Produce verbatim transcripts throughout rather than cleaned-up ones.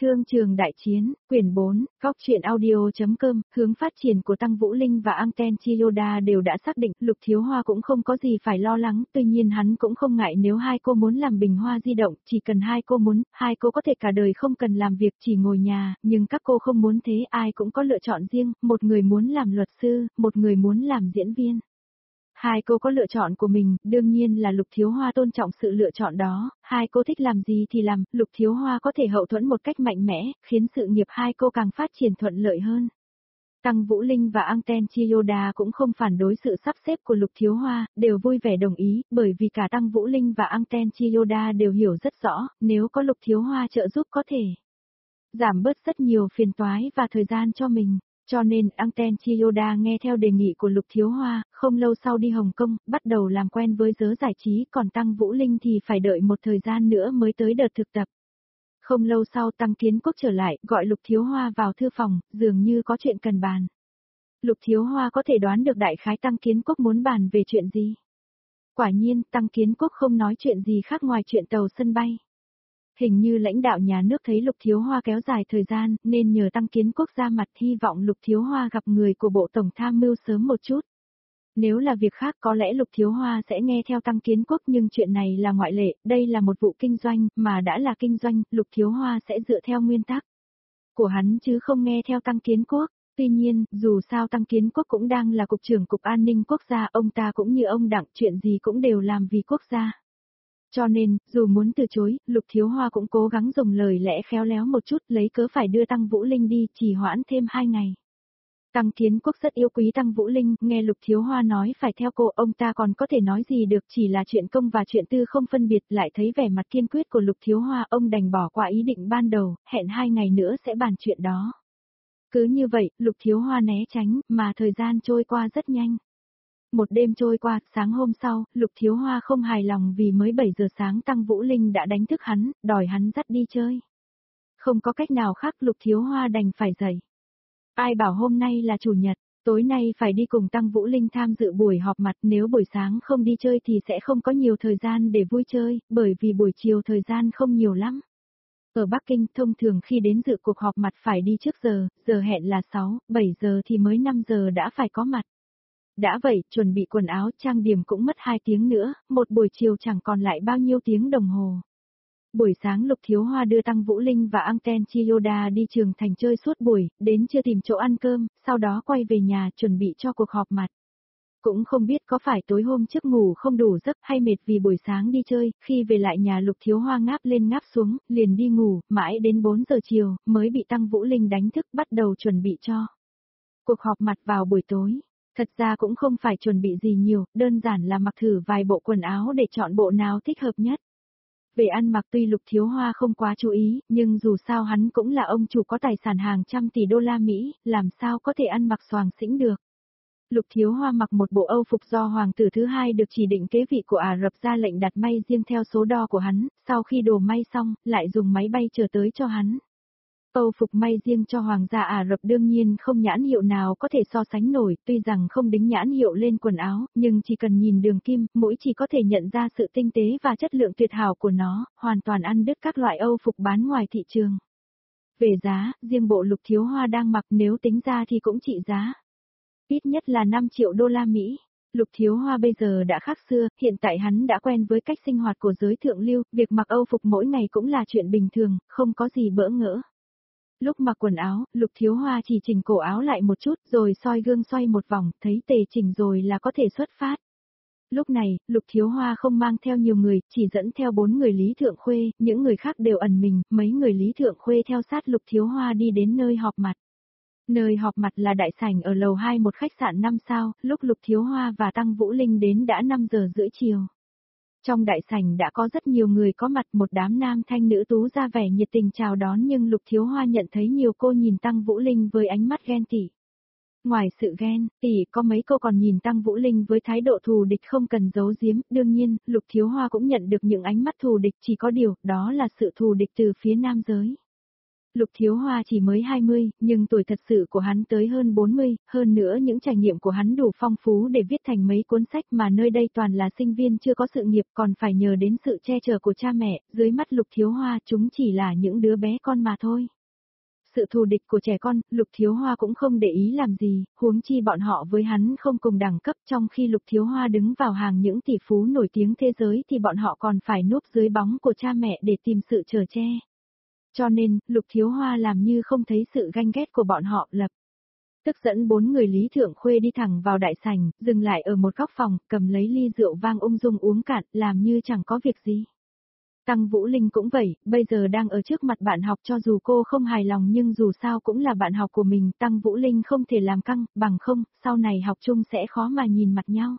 Thương trường đại chiến, quyển bốn, góc truyện audio.com, hướng phát triển của Tăng Vũ Linh và Anten Chiyoda đều đã xác định, Lục Thiếu Hoa cũng không có gì phải lo lắng, tuy nhiên hắn cũng không ngại nếu hai cô muốn làm bình hoa di động, chỉ cần hai cô muốn, hai cô có thể cả đời không cần làm việc chỉ ngồi nhà, nhưng các cô không muốn thế, ai cũng có lựa chọn riêng, một người muốn làm luật sư, một người muốn làm diễn viên. Hai cô có lựa chọn của mình, đương nhiên là Lục Thiếu Hoa tôn trọng sự lựa chọn đó, hai cô thích làm gì thì làm, Lục Thiếu Hoa có thể hậu thuẫn một cách mạnh mẽ, khiến sự nghiệp hai cô càng phát triển thuận lợi hơn. Tăng Vũ Linh và Anten Chiyoda cũng không phản đối sự sắp xếp của Lục Thiếu Hoa, đều vui vẻ đồng ý, bởi vì cả Tăng Vũ Linh và Anten Chiyoda đều hiểu rất rõ, nếu có Lục Thiếu Hoa trợ giúp có thể giảm bớt rất nhiều phiền toái và thời gian cho mình. Cho nên, Anten Chiyoda nghe theo đề nghị của Lục Thiếu Hoa, không lâu sau đi Hồng Kông, bắt đầu làm quen với giới giải trí, còn Tăng Vũ Linh thì phải đợi một thời gian nữa mới tới đợt thực tập. Không lâu sau Tăng Kiến Quốc trở lại, gọi Lục Thiếu Hoa vào thư phòng, dường như có chuyện cần bàn. Lục Thiếu Hoa có thể đoán được đại khái Tăng Kiến Quốc muốn bàn về chuyện gì. Quả nhiên, Tăng Kiến Quốc không nói chuyện gì khác ngoài chuyện tàu sân bay. Hình như lãnh đạo nhà nước thấy Lục Thiếu Hoa kéo dài thời gian, nên nhờ Tăng Kiến Quốc ra mặt hy vọng Lục Thiếu Hoa gặp người của Bộ Tổng Tham mưu sớm một chút. Nếu là việc khác có lẽ Lục Thiếu Hoa sẽ nghe theo Tăng Kiến Quốc nhưng chuyện này là ngoại lệ, đây là một vụ kinh doanh, mà đã là kinh doanh, Lục Thiếu Hoa sẽ dựa theo nguyên tắc của hắn chứ không nghe theo Tăng Kiến Quốc. Tuy nhiên, dù sao Tăng Kiến Quốc cũng đang là Cục trưởng Cục An ninh Quốc gia, ông ta cũng như ông Đặng, chuyện gì cũng đều làm vì quốc gia. Cho nên, dù muốn từ chối, Lục Thiếu Hoa cũng cố gắng dùng lời lẽ khéo léo một chút, lấy cớ phải đưa Tăng Vũ Linh đi, trì hoãn thêm hai ngày. Tăng Kiến Quốc rất yêu quý Tăng Vũ Linh, nghe Lục Thiếu Hoa nói phải theo cô, ông ta còn có thể nói gì được, chỉ là chuyện công và chuyện tư không phân biệt, lại thấy vẻ mặt kiên quyết của Lục Thiếu Hoa, ông đành bỏ qua ý định ban đầu, hẹn hai ngày nữa sẽ bàn chuyện đó. Cứ như vậy, Lục Thiếu Hoa né tránh, mà thời gian trôi qua rất nhanh. Một đêm trôi qua, sáng hôm sau, Lục Thiếu Hoa không hài lòng vì mới bảy giờ sáng Tăng Vũ Linh đã đánh thức hắn, đòi hắn dắt đi chơi. Không có cách nào khác, Lục Thiếu Hoa đành phải dậy. Ai bảo hôm nay là chủ nhật, tối nay phải đi cùng Tăng Vũ Linh tham dự buổi họp mặt, nếu buổi sáng không đi chơi thì sẽ không có nhiều thời gian để vui chơi, bởi vì buổi chiều thời gian không nhiều lắm. Ở Bắc Kinh, thông thường khi đến dự cuộc họp mặt phải đi trước giờ, giờ hẹn là sáu, bảy giờ thì mới năm giờ đã phải có mặt. Đã vậy, chuẩn bị quần áo, trang điểm cũng mất hai tiếng nữa, một buổi chiều chẳng còn lại bao nhiêu tiếng đồng hồ. Buổi sáng Lục Thiếu Hoa đưa Tăng Vũ Linh và Anten Chiyoda đi trường thành chơi suốt buổi, đến trưa tìm chỗ ăn cơm, sau đó quay về nhà chuẩn bị cho cuộc họp mặt. Cũng không biết có phải tối hôm trước ngủ không đủ giấc hay mệt vì buổi sáng đi chơi, khi về lại nhà Lục Thiếu Hoa ngáp lên ngáp xuống, liền đi ngủ, mãi đến bốn giờ chiều, mới bị Tăng Vũ Linh đánh thức bắt đầu chuẩn bị cho cuộc họp mặt vào buổi tối. Thật ra cũng không phải chuẩn bị gì nhiều, đơn giản là mặc thử vài bộ quần áo để chọn bộ nào thích hợp nhất. Về ăn mặc tuy Lục Thiếu Hoa không quá chú ý, nhưng dù sao hắn cũng là ông chủ có tài sản hàng trăm tỷ đô la Mỹ, làm sao có thể ăn mặc xoàng xĩnh được. Lục Thiếu Hoa mặc một bộ Âu phục do hoàng tử thứ hai được chỉ định kế vị của Ả Rập ra lệnh đặt may riêng theo số đo của hắn, sau khi đồ may xong, lại dùng máy bay chờ tới cho hắn. Âu phục may riêng cho hoàng gia Ả Rập đương nhiên không nhãn hiệu nào có thể so sánh nổi, tuy rằng không đính nhãn hiệu lên quần áo, nhưng chỉ cần nhìn đường kim, mũi chỉ có thể nhận ra sự tinh tế và chất lượng tuyệt hảo của nó, hoàn toàn ăn đứt các loại Âu phục bán ngoài thị trường. Về giá, riêng bộ Lục Thiếu Hoa đang mặc nếu tính ra thì cũng trị giá ít nhất là năm triệu đô la Mỹ. Lục Thiếu Hoa bây giờ đã khác xưa, hiện tại hắn đã quen với cách sinh hoạt của giới thượng lưu, việc mặc Âu phục mỗi ngày cũng là chuyện bình thường, không có gì bỡ ngỡ. Lúc mặc quần áo, Lục Thiếu Hoa chỉ chỉnh cổ áo lại một chút, rồi soi gương xoay một vòng, thấy tề chỉnh rồi là có thể xuất phát. Lúc này, Lục Thiếu Hoa không mang theo nhiều người, chỉ dẫn theo bốn người Lý Thượng Khuê, những người khác đều ẩn mình, mấy người Lý Thượng Khuê theo sát Lục Thiếu Hoa đi đến nơi họp mặt. Nơi họp mặt là đại sảnh ở lầu hai một khách sạn năm sao, lúc Lục Thiếu Hoa và Tăng Vũ Linh đến đã năm giờ rưỡi chiều. Trong đại sảnh đã có rất nhiều người có mặt, một đám nam thanh nữ tú ra vẻ nhiệt tình chào đón nhưng Lục Thiếu Hoa nhận thấy nhiều cô nhìn Tăng Vũ Linh với ánh mắt ghen tị. Ngoài sự ghen tị, có mấy cô còn nhìn Tăng Vũ Linh với thái độ thù địch không cần giấu giếm, đương nhiên, Lục Thiếu Hoa cũng nhận được những ánh mắt thù địch, chỉ có điều, đó là sự thù địch từ phía nam giới. Lục Thiếu Hoa chỉ mới hai mươi, nhưng tuổi thật sự của hắn tới hơn bốn mươi, hơn nữa những trải nghiệm của hắn đủ phong phú để viết thành mấy cuốn sách mà nơi đây toàn là sinh viên chưa có sự nghiệp còn phải nhờ đến sự che chở của cha mẹ, dưới mắt Lục Thiếu Hoa chúng chỉ là những đứa bé con mà thôi. Sự thù địch của trẻ con, Lục Thiếu Hoa cũng không để ý làm gì, huống chi bọn họ với hắn không cùng đẳng cấp trong khi Lục Thiếu Hoa đứng vào hàng những tỷ phú nổi tiếng thế giới thì bọn họ còn phải núp dưới bóng của cha mẹ để tìm sự chở che. Cho nên, Lục Thiếu Hoa làm như không thấy sự ganh ghét của bọn họ lập. Tức dẫn bốn người Lý Thượng Khuê đi thẳng vào đại sảnh, dừng lại ở một góc phòng, cầm lấy ly rượu vang ung dung uống cạn, làm như chẳng có việc gì. Tăng Vũ Linh cũng vậy, bây giờ đang ở trước mặt bạn học cho dù cô không hài lòng nhưng dù sao cũng là bạn học của mình, Tăng Vũ Linh không thể làm căng, bằng không, sau này học chung sẽ khó mà nhìn mặt nhau.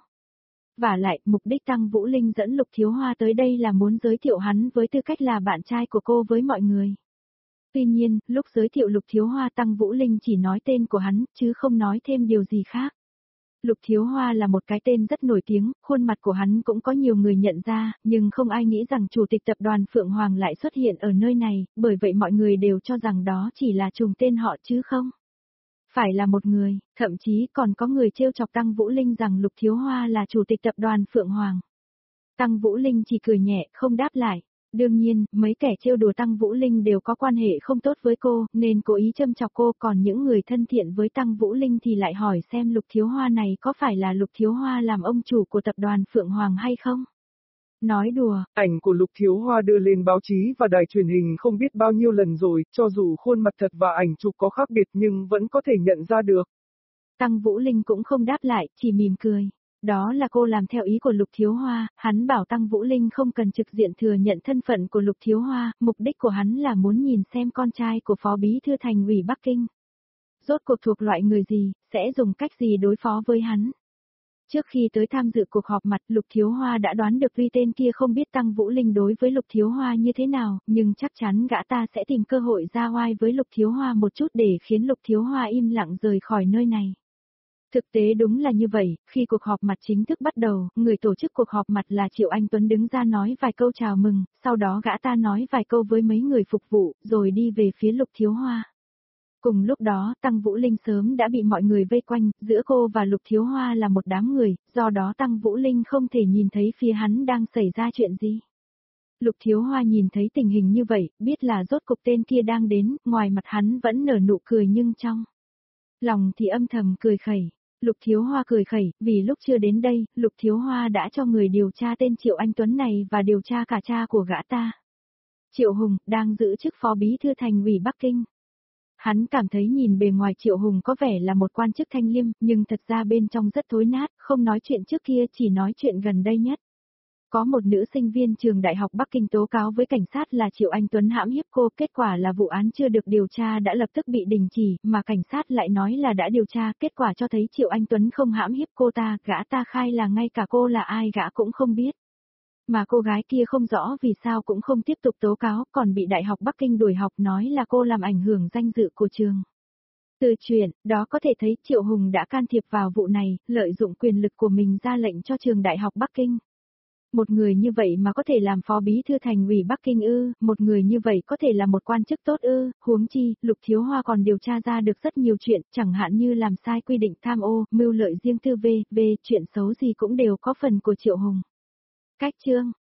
Và lại, mục đích Tăng Vũ Linh dẫn Lục Thiếu Hoa tới đây là muốn giới thiệu hắn với tư cách là bạn trai của cô với mọi người. Tuy nhiên, lúc giới thiệu Lục Thiếu Hoa Tăng Vũ Linh chỉ nói tên của hắn, chứ không nói thêm điều gì khác. Lục Thiếu Hoa là một cái tên rất nổi tiếng, khuôn mặt của hắn cũng có nhiều người nhận ra, nhưng không ai nghĩ rằng chủ tịch tập đoàn Phượng Hoàng lại xuất hiện ở nơi này, bởi vậy mọi người đều cho rằng đó chỉ là trùng tên họ chứ không phải là một người, thậm chí còn có người trêu chọc Tăng Vũ Linh rằng Lục Thiếu Hoa là chủ tịch tập đoàn Phượng Hoàng. Tăng Vũ Linh chỉ cười nhẹ, không đáp lại. Đương nhiên, mấy kẻ trêu đùa Tăng Vũ Linh đều có quan hệ không tốt với cô, nên cố ý châm chọc cô, còn những người thân thiện với Tăng Vũ Linh thì lại hỏi xem Lục Thiếu Hoa này có phải là Lục Thiếu Hoa làm ông chủ của tập đoàn Phượng Hoàng hay không? Nói đùa, ảnh của Lục Thiếu Hoa đưa lên báo chí và đài truyền hình không biết bao nhiêu lần rồi, cho dù khuôn mặt thật và ảnh chụp có khác biệt nhưng vẫn có thể nhận ra được. Tăng Vũ Linh cũng không đáp lại, chỉ mỉm cười. Đó là cô làm theo ý của Lục Thiếu Hoa, hắn bảo Tăng Vũ Linh không cần trực diện thừa nhận thân phận của Lục Thiếu Hoa, mục đích của hắn là muốn nhìn xem con trai của Phó Bí Thư Thành ủy Bắc Kinh. Rốt cuộc thuộc loại người gì, sẽ dùng cách gì đối phó với hắn. Trước khi tới tham dự cuộc họp mặt Lục Thiếu Hoa đã đoán được vì tên kia không biết Tăng Vũ Linh đối với Lục Thiếu Hoa như thế nào, nhưng chắc chắn gã ta sẽ tìm cơ hội ra oai với Lục Thiếu Hoa một chút để khiến Lục Thiếu Hoa im lặng rời khỏi nơi này. Thực tế đúng là như vậy, khi cuộc họp mặt chính thức bắt đầu, người tổ chức cuộc họp mặt là Triệu Anh Tuấn đứng ra nói vài câu chào mừng, sau đó gã ta nói vài câu với mấy người phục vụ, rồi đi về phía Lục Thiếu Hoa. Cùng lúc đó, Tăng Vũ Linh sớm đã bị mọi người vây quanh, giữa cô và Lục Thiếu Hoa là một đám người, do đó Tăng Vũ Linh không thể nhìn thấy phía hắn đang xảy ra chuyện gì. Lục Thiếu Hoa nhìn thấy tình hình như vậy, biết là rốt cục tên kia đang đến, ngoài mặt hắn vẫn nở nụ cười nhưng trong lòng thì âm thầm cười khẩy. Lục Thiếu Hoa cười khẩy, vì lúc chưa đến đây, Lục Thiếu Hoa đã cho người điều tra tên Triệu Anh Tuấn này và điều tra cả cha của gã ta. Triệu Hùng, đang giữ chức Phó Bí Thư Thành ủy Bắc Kinh. Hắn cảm thấy nhìn bề ngoài Triệu Hùng có vẻ là một quan chức thanh liêm, nhưng thật ra bên trong rất thối nát, không nói chuyện trước kia chỉ nói chuyện gần đây nhất. Có một nữ sinh viên trường Đại học Bắc Kinh tố cáo với cảnh sát là Triệu Anh Tuấn hãm hiếp cô, kết quả là vụ án chưa được điều tra đã lập tức bị đình chỉ, mà cảnh sát lại nói là đã điều tra, kết quả cho thấy Triệu Anh Tuấn không hãm hiếp cô ta, gã ta khai là ngay cả cô là ai gã cũng không biết. Mà cô gái kia không rõ vì sao cũng không tiếp tục tố cáo, còn bị Đại học Bắc Kinh đuổi học nói là cô làm ảnh hưởng danh dự của trường. Từ chuyện, đó có thể thấy Triệu Hùng đã can thiệp vào vụ này, lợi dụng quyền lực của mình ra lệnh cho trường Đại học Bắc Kinh. Một người như vậy mà có thể làm Phó Bí Thư Thành ủy Bắc Kinh ư, một người như vậy có thể là một quan chức tốt ư, huống chi, Lục Thiếu Hoa còn điều tra ra được rất nhiều chuyện, chẳng hạn như làm sai quy định tham ô, mưu lợi riêng tư v, v, chuyện xấu gì cũng đều có phần của Triệu Hùng. Cách chương